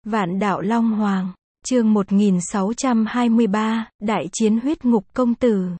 Vạn đạo Long Hoàng, chương 1623, Đại chiến huyết ngục công tử.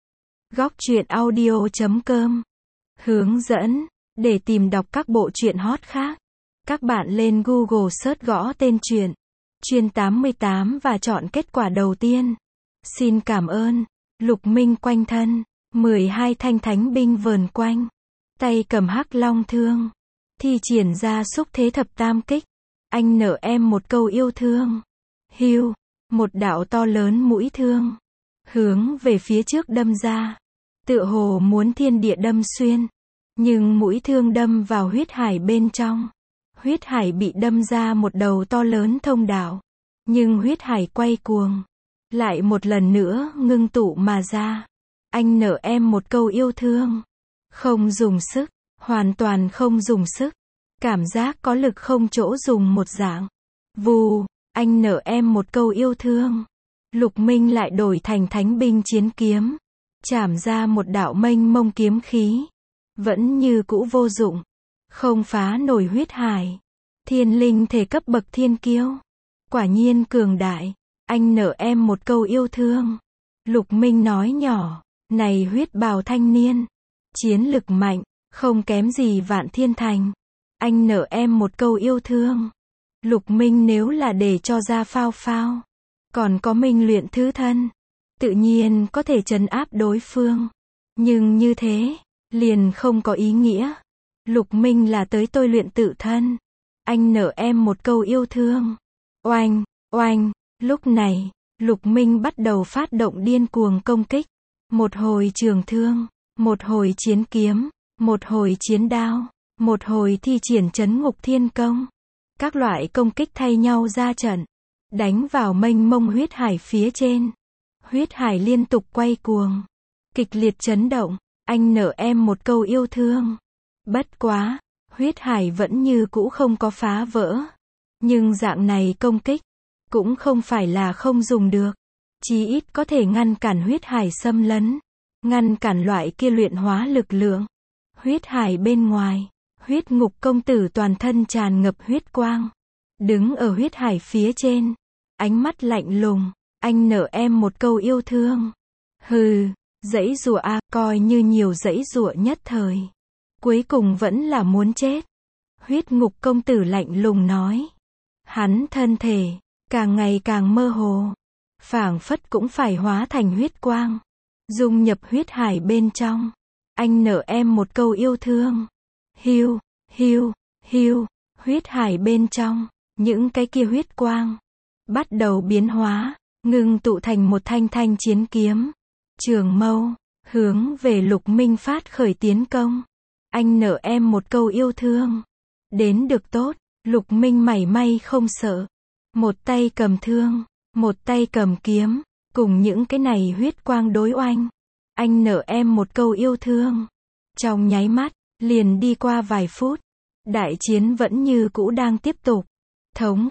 Góc truyện audio.com. Hướng dẫn, để tìm đọc các bộ truyện hot khác, các bạn lên Google search gõ tên truyện, Chuyên 88 và chọn kết quả đầu tiên. Xin cảm ơn. Lục Minh quanh thân, 12 thanh thánh binh vờn quanh, tay cầm hắc long thương, thi triển ra xúc thế thập tam kích. Anh nợ em một câu yêu thương. Hưu, một đạo to lớn mũi thương, hướng về phía trước đâm ra, tựa hồ muốn thiên địa đâm xuyên. Nhưng mũi thương đâm vào huyết hải bên trong. Huyết hải bị đâm ra một đầu to lớn thông đạo. Nhưng huyết hải quay cuồng, lại một lần nữa ngưng tụ mà ra. Anh nợ em một câu yêu thương. Không dùng sức, hoàn toàn không dùng sức. Cảm giác có lực không chỗ dùng một dạng. Vù, anh nợ em một câu yêu thương. Lục Minh lại đổi thành thánh binh chiến kiếm, chảm ra một đạo mênh mông kiếm khí. Vẫn như cũ vô dụng, không phá nổi huyết hải. Thiên linh thể cấp bậc thiên kiêu, quả nhiên cường đại. Anh nợ em một câu yêu thương. Lục Minh nói nhỏ, này huyết bào thanh niên, chiến lực mạnh, không kém gì Vạn Thiên Thành. Anh nợ em một câu yêu thương. Lục Minh nếu là để cho ra phao phao, còn có Minh luyện thứ thân, tự nhiên có thể trấn áp đối phương. Nhưng như thế, liền không có ý nghĩa. Lục Minh là tới tôi luyện tự thân. Anh nợ em một câu yêu thương. Oanh, oanh, lúc này, Lục Minh bắt đầu phát động điên cuồng công kích. Một hồi trường thương, một hồi chiến kiếm, một hồi chiến đao, một hồi thi triển trấn ngục thiên công. Các loại công kích thay nhau ra trận, đánh vào mênh mông huyết hải phía trên. Huyết hải liên tục quay cuồng, kịch liệt chấn động. Anh nợ em một câu yêu thương. Bất quá, huyết hải vẫn như cũ không có phá vỡ. Nhưng dạng này công kích, cũng không phải là không dùng được. Chí ít có thể ngăn cản huyết hải xâm lấn, ngăn cản loại kia luyện hóa lực lượng. Huyết hải bên ngoài, huyết ngục công tử toàn thân tràn ngập huyết quang, đứng ở huyết hải phía trên, ánh mắt lạnh lùng. Anh nợ em một câu yêu thương. Hừ, giãy giụa a, coi như nhiều giãy giụa nhất thời, cuối cùng vẫn là muốn chết. Huyết ngục công tử lạnh lùng nói. Hắn thân thể càng ngày càng mơ hồ, phảng phất cũng phải hóa thành huyết quang, dung nhập huyết hải bên trong. Anh nợ em một câu yêu thương. Hiu, hiu, hiu, huyết hải bên trong, những cái kia huyết quang bắt đầu biến hóa, ngưng tụ thành một thanh thanh chiến kiếm, trường mâu, hướng về Lục Minh phát khởi tiến công. Anh nợ em một câu yêu thương. Đến được tốt, Lục Minh mảy may không sợ. Một tay cầm thương, một tay cầm kiếm, cùng những cái này huyết quang đối oanh. Anh nợ em một câu yêu thương. Trong nháy mắt, liền đi qua vài phút, đại chiến vẫn như cũ đang tiếp tục. Thống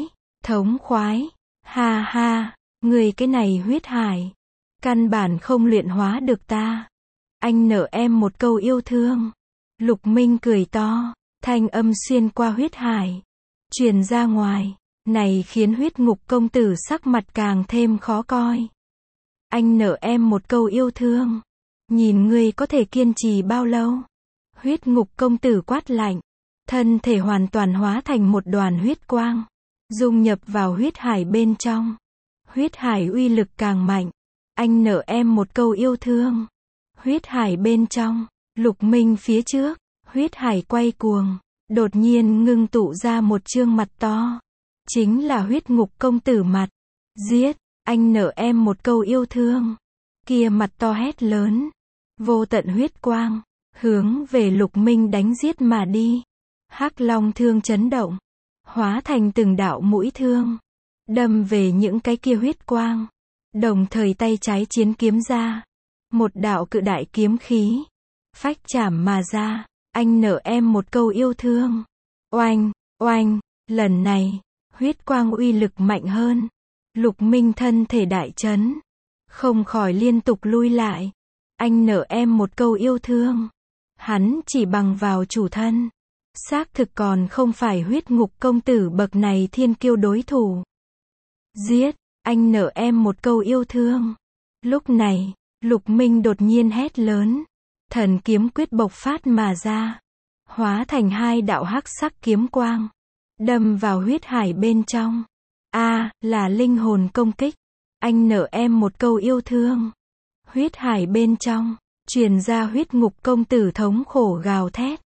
khoái, ha ha, người cái này huyết hải, căn bản không luyện hóa được ta. Anh nợ em một câu yêu thương. Lục Minh cười to, thanh âm xuyên qua huyết hải, truyền ra ngoài, này khiến huyết ngục công tử sắc mặt càng thêm khó coi. Anh nợ em một câu yêu thương, nhìn ngươi có thể kiên trì bao lâu. Huyết ngục công tử quát lạnh, thân thể hoàn toàn hóa thành một đoàn huyết quang, dung nhập vào huyết hải bên trong. Huyết hải uy lực càng mạnh. Anh nợ em một câu yêu thương. Huyết hải bên trong, Lục Minh phía trước, huyết hải quay cuồng, đột nhiên ngưng tụ ra một trương mặt to, chính là huyết ngục công tử mặt. Giết, anh nợ em một câu yêu thương. Kia mặt to hét lớn, vô tận huyết quang, hướng về Lục Minh đánh giết mà đi. Hắc long thương chấn động, hóa thành từng đạo mũi thương, đâm về những cái kia huyết quang. Đồng thời tay trái chiến kiếm ra, một đạo cự đại kiếm khí, phách chảm mà ra. Anh nợ em một câu yêu thương. Oanh, oanh, lần này, huyết quang uy lực mạnh hơn. Lục Minh thân thể đại chấn, không khỏi liên tục lui lại. Anh nợ em một câu yêu thương. Hắn chỉ bằng vào chủ thân, Xác thực còn không phải huyết ngục công tử bậc này thiên kiêu đối thủ. Giết, anh nợ em một câu yêu thương. Lúc này, Lục Minh đột nhiên hét lớn. Thần kiếm quyết bộc phát mà ra. Hóa thành hai đạo hắc sắc kiếm quang. Đâm vào huyết hải bên trong. Là linh hồn công kích. Anh nợ em một câu yêu thương. Huyết hải bên trong, truyền ra huyết ngục công tử thống khổ gào thét.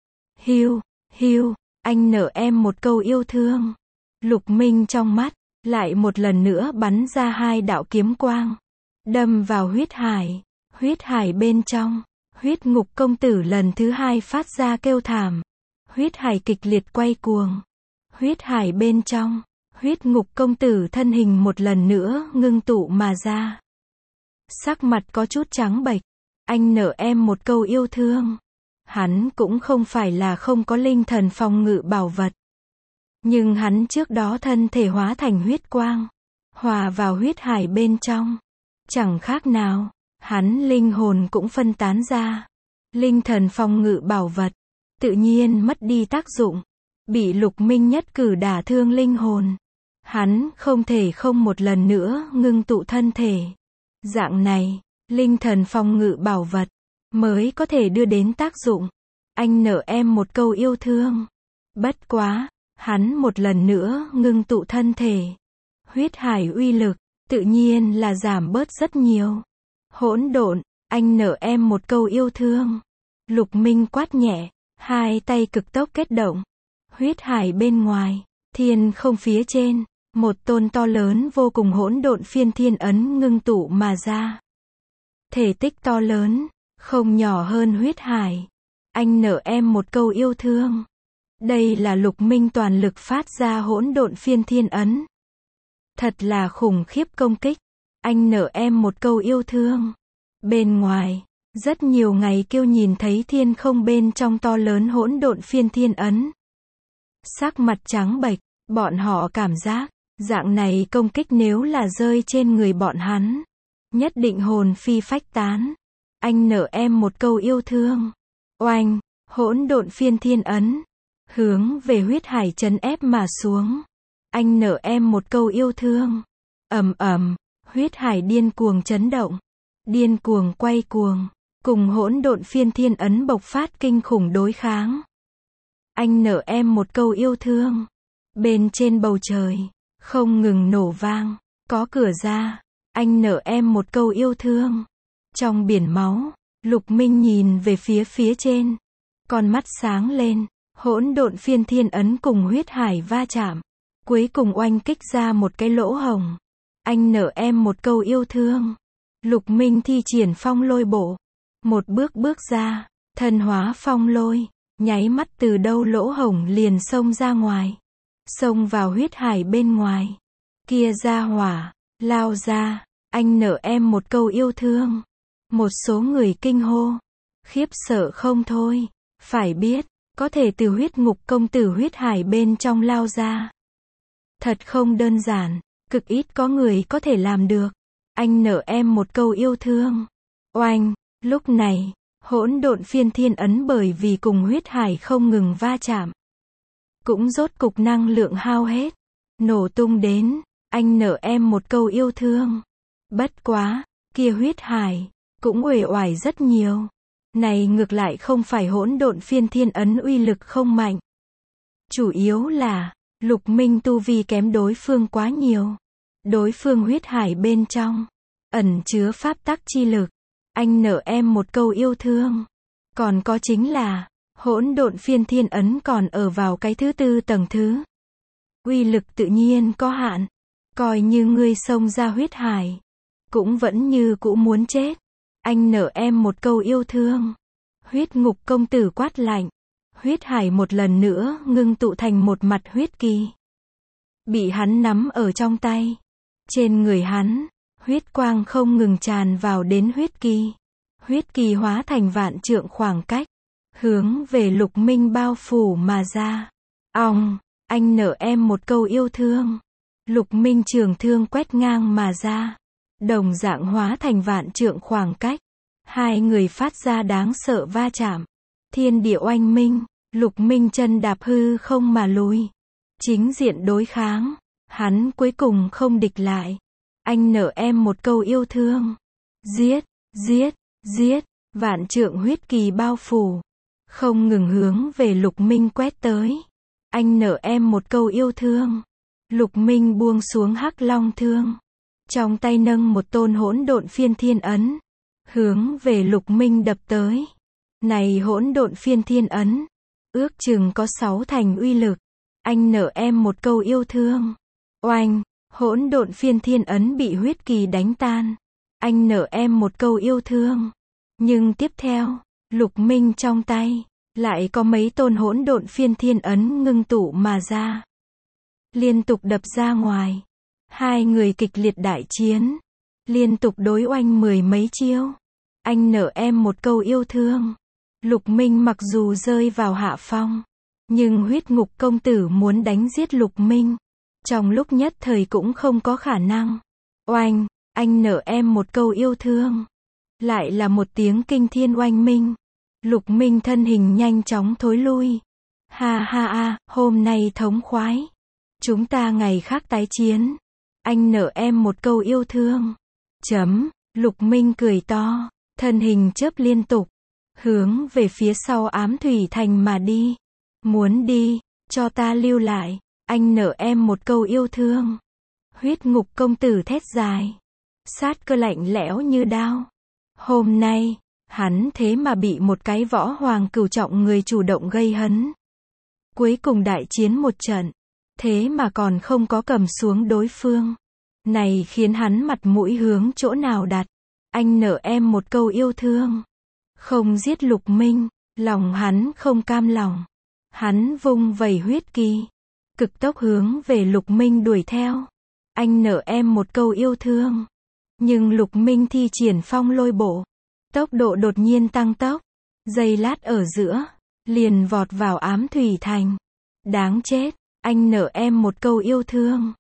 Hiu, anh nợ em một câu yêu thương. Lục Minh trong mắt, lại một lần nữa bắn ra hai đạo kiếm quang. Đâm vào huyết hải. Huyết hải bên trong, huyết ngục công tử lần thứ hai phát ra kêu thảm. Huyết hải kịch liệt quay cuồng. Huyết hải bên trong, huyết ngục công tử thân hình một lần nữa ngưng tụ mà ra. Sắc mặt có chút trắng bệch. Anh nợ em một câu yêu thương. Hắn cũng không phải là không có linh thần phòng ngự bảo vật. Nhưng hắn trước đó thân thể hóa thành huyết quang. Hòa vào huyết hải bên trong. Chẳng khác nào, hắn linh hồn cũng phân tán ra. Linh thần phòng ngự bảo vật, tự nhiên mất đi tác dụng. Bị Lục Minh nhất cử đả thương linh hồn. Hắn không thể không một lần nữa ngưng tụ thân thể. Dạng này, linh thần phòng ngự bảo vật mới có thể đưa đến tác dụng. Anh nợ em một câu yêu thương. Bất quá, hắn một lần nữa ngưng tụ thân thể. Huyết hải uy lực, tự nhiên là giảm bớt rất nhiều. Hỗn độn, anh nợ em một câu yêu thương. Lục Minh quát nhẹ, hai tay cực tốc kết động. Huyết hải bên ngoài, thiên không phía trên, một tôn to lớn vô cùng hỗn độn phiên thiên ấn ngưng tụ mà ra. Thể tích to lớn, không nhỏ hơn huyết hải. Anh nợ em một câu yêu thương. Đây là Lục Minh toàn lực phát ra hỗn độn phiên thiên ấn. Thật là khủng khiếp công kích. Anh nợ em một câu yêu thương. Bên ngoài, rất nhiều ngày kiêu nhìn thấy thiên không bên trong to lớn hỗn độn phiên thiên ấn. Sắc mặt trắng bệch, bọn họ cảm giác, dạng này công kích nếu là rơi trên người bọn hắn, nhất định hồn phi phách tán. Anh nợ em một câu yêu thương. Oanh, hỗn độn phiên thiên ấn, hướng về huyết hải trấn ép mà xuống. Anh nợ em một câu yêu thương. Ầm, huyết hải điên cuồng chấn động, điên cuồng quay cuồng, cùng hỗn độn phiên thiên ấn bộc phát kinh khủng đối kháng. Anh nợ em một câu yêu thương. Bên trên bầu trời, không ngừng nổ vang, có cửa ra. Anh nợ em một câu yêu thương. Trong biển máu, Lục Minh nhìn về phía trên. Con mắt sáng lên, hỗn độn phiên thiên ấn cùng huyết hải va chạm. Cuối cùng oanh kích ra một cái lỗ hổng. Anh nợ em một câu yêu thương. Lục Minh thi triển phong lôi bộ. Một bước ra, thân hóa phong lôi. Nháy mắt từ đâu lỗ hổng liền xông ra ngoài. Xông vào huyết hải bên ngoài. Kia ra hỏa, lao ra. Anh nợ em một câu yêu thương. Một số người kinh hô. Khiếp sợ không thôi. Phải biết, có thể từ huyết ngục công tử huyết hải bên trong lao ra. Thật không đơn giản, cực ít có người có thể làm được. Anh nợ em một câu yêu thương. Oanh, lúc này, hỗn độn phiên thiên ấn bởi vì cùng huyết hải không ngừng va chạm. Cũng rốt cục năng lượng hao hết. Nổ tung đến, anh nợ em một câu yêu thương. Bất quá, kia huyết hải, cũng uể oải rất nhiều. Này ngược lại không phải hỗn độn phiên thiên ấn uy lực không mạnh. Chủ yếu là, Lục Minh tu vi kém đối phương quá nhiều. Đối phương huyết hải bên trong, ẩn chứa pháp tắc chi lực. Anh nợ em một câu yêu thương. Còn có chính là, hỗn độn phiên thiên ấn còn ở vào cái thứ tư tầng thứ. Uy lực tự nhiên có hạn. Coi như ngươi xông ra huyết hải, cũng vẫn như cũ muốn chết. Anh nợ em một câu yêu thương. Huyết ngục công tử quát lạnh. Huyết hải một lần nữa ngưng tụ thành một mặt huyết kỳ. Bị hắn nắm ở trong tay. Trên người hắn, huyết quang không ngừng tràn vào đến huyết kỳ. Huyết kỳ hóa thành vạn trượng khoảng cách, hướng về Lục Minh bao phủ mà ra. Ong, anh nợ em một câu yêu thương. Lục Minh trường thương quét ngang mà ra. Đồng dạng hóa thành vạn trượng khoảng cách. Hai người phát ra đáng sợ va chạm. Thiên địa oanh minh, Lục Minh chân đạp hư không mà lùi. Chính diện đối kháng. Hắn cuối cùng không địch lại. Anh nợ em một câu yêu thương. Giết, giết, giết. Vạn trượng huyết kỳ bao phủ. Không ngừng hướng về Lục Minh quét tới. Anh nợ em một câu yêu thương. Lục Minh buông xuống Hắc Long thương. Trong tay nâng một tôn hỗn độn phiên thiên ấn. Hướng về Lục Minh đập tới. Này hỗn độn phiên thiên ấn. Ước chừng có 6 thành uy lực. Anh nợ em một câu yêu thương. Oanh, hỗn độn phiên thiên ấn bị huyết kỳ đánh tan. Anh nợ em một câu yêu thương. Nhưng tiếp theo, Lục Minh trong tay, lại có mấy tôn hỗn độn phiên thiên ấn ngưng tụ mà ra. Liên tục đập ra ngoài. Hai người kịch liệt đại chiến. Liên tục đối oanh 10 mấy chiêu. Anh nợ em một câu yêu thương. Lục Minh mặc dù rơi vào hạ phong, nhưng huyết ngục công tử muốn đánh giết Lục Minh. Trong lúc nhất thời cũng không có khả năng. Oanh, anh nợ em một câu yêu thương. Lại là một tiếng kinh thiên oanh minh. Lục Minh thân hình nhanh chóng thối lui. Ha ha ha, hôm nay thống khoái. Chúng ta ngày khác tái chiến. Anh nợ em một câu yêu thương. Lục Minh cười to, thân hình chớp liên tục, hướng về phía sau Ám Thủy Thành mà đi. Muốn đi, cho ta lưu lại. Anh nợ em một câu yêu thương. Huyết ngục công tử thét dài. Sát cơ lạnh lẽo như đao. Hôm nay, hắn thế mà bị một cái võ hoàng cửu trọng người chủ động gây hấn. Cuối cùng đại chiến một trận. Thế mà còn không có cầm xuống đối phương. Này khiến hắn mặt mũi hướng chỗ nào đặt. Anh nợ em một câu yêu thương. Không giết Lục Minh, lòng hắn không cam lòng. Hắn vung vẩy huyết kỳ. Cực tốc hướng về Lục Minh đuổi theo. Anh nợ em một câu yêu thương. Nhưng Lục Minh thi triển phong lôi bộ. Tốc độ đột nhiên tăng tốc. Giây lát ở giữa, liền vọt vào Ám Thủy Thành. Đáng chết, anh nợ em một câu yêu thương.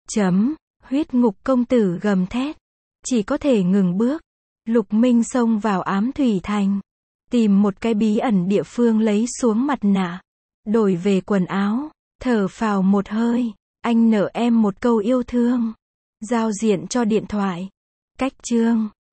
Huyết ngục công tử gầm thét. Chỉ có thể ngừng bước. Lục Minh xông vào Ám Thủy Thành. Tìm một cái bí ẩn địa phương lấy xuống mặt nạ. Đổi về quần áo. Thở phào một hơi. Anh nợ em một câu yêu thương. Giao diện cho điện thoại. Cách chương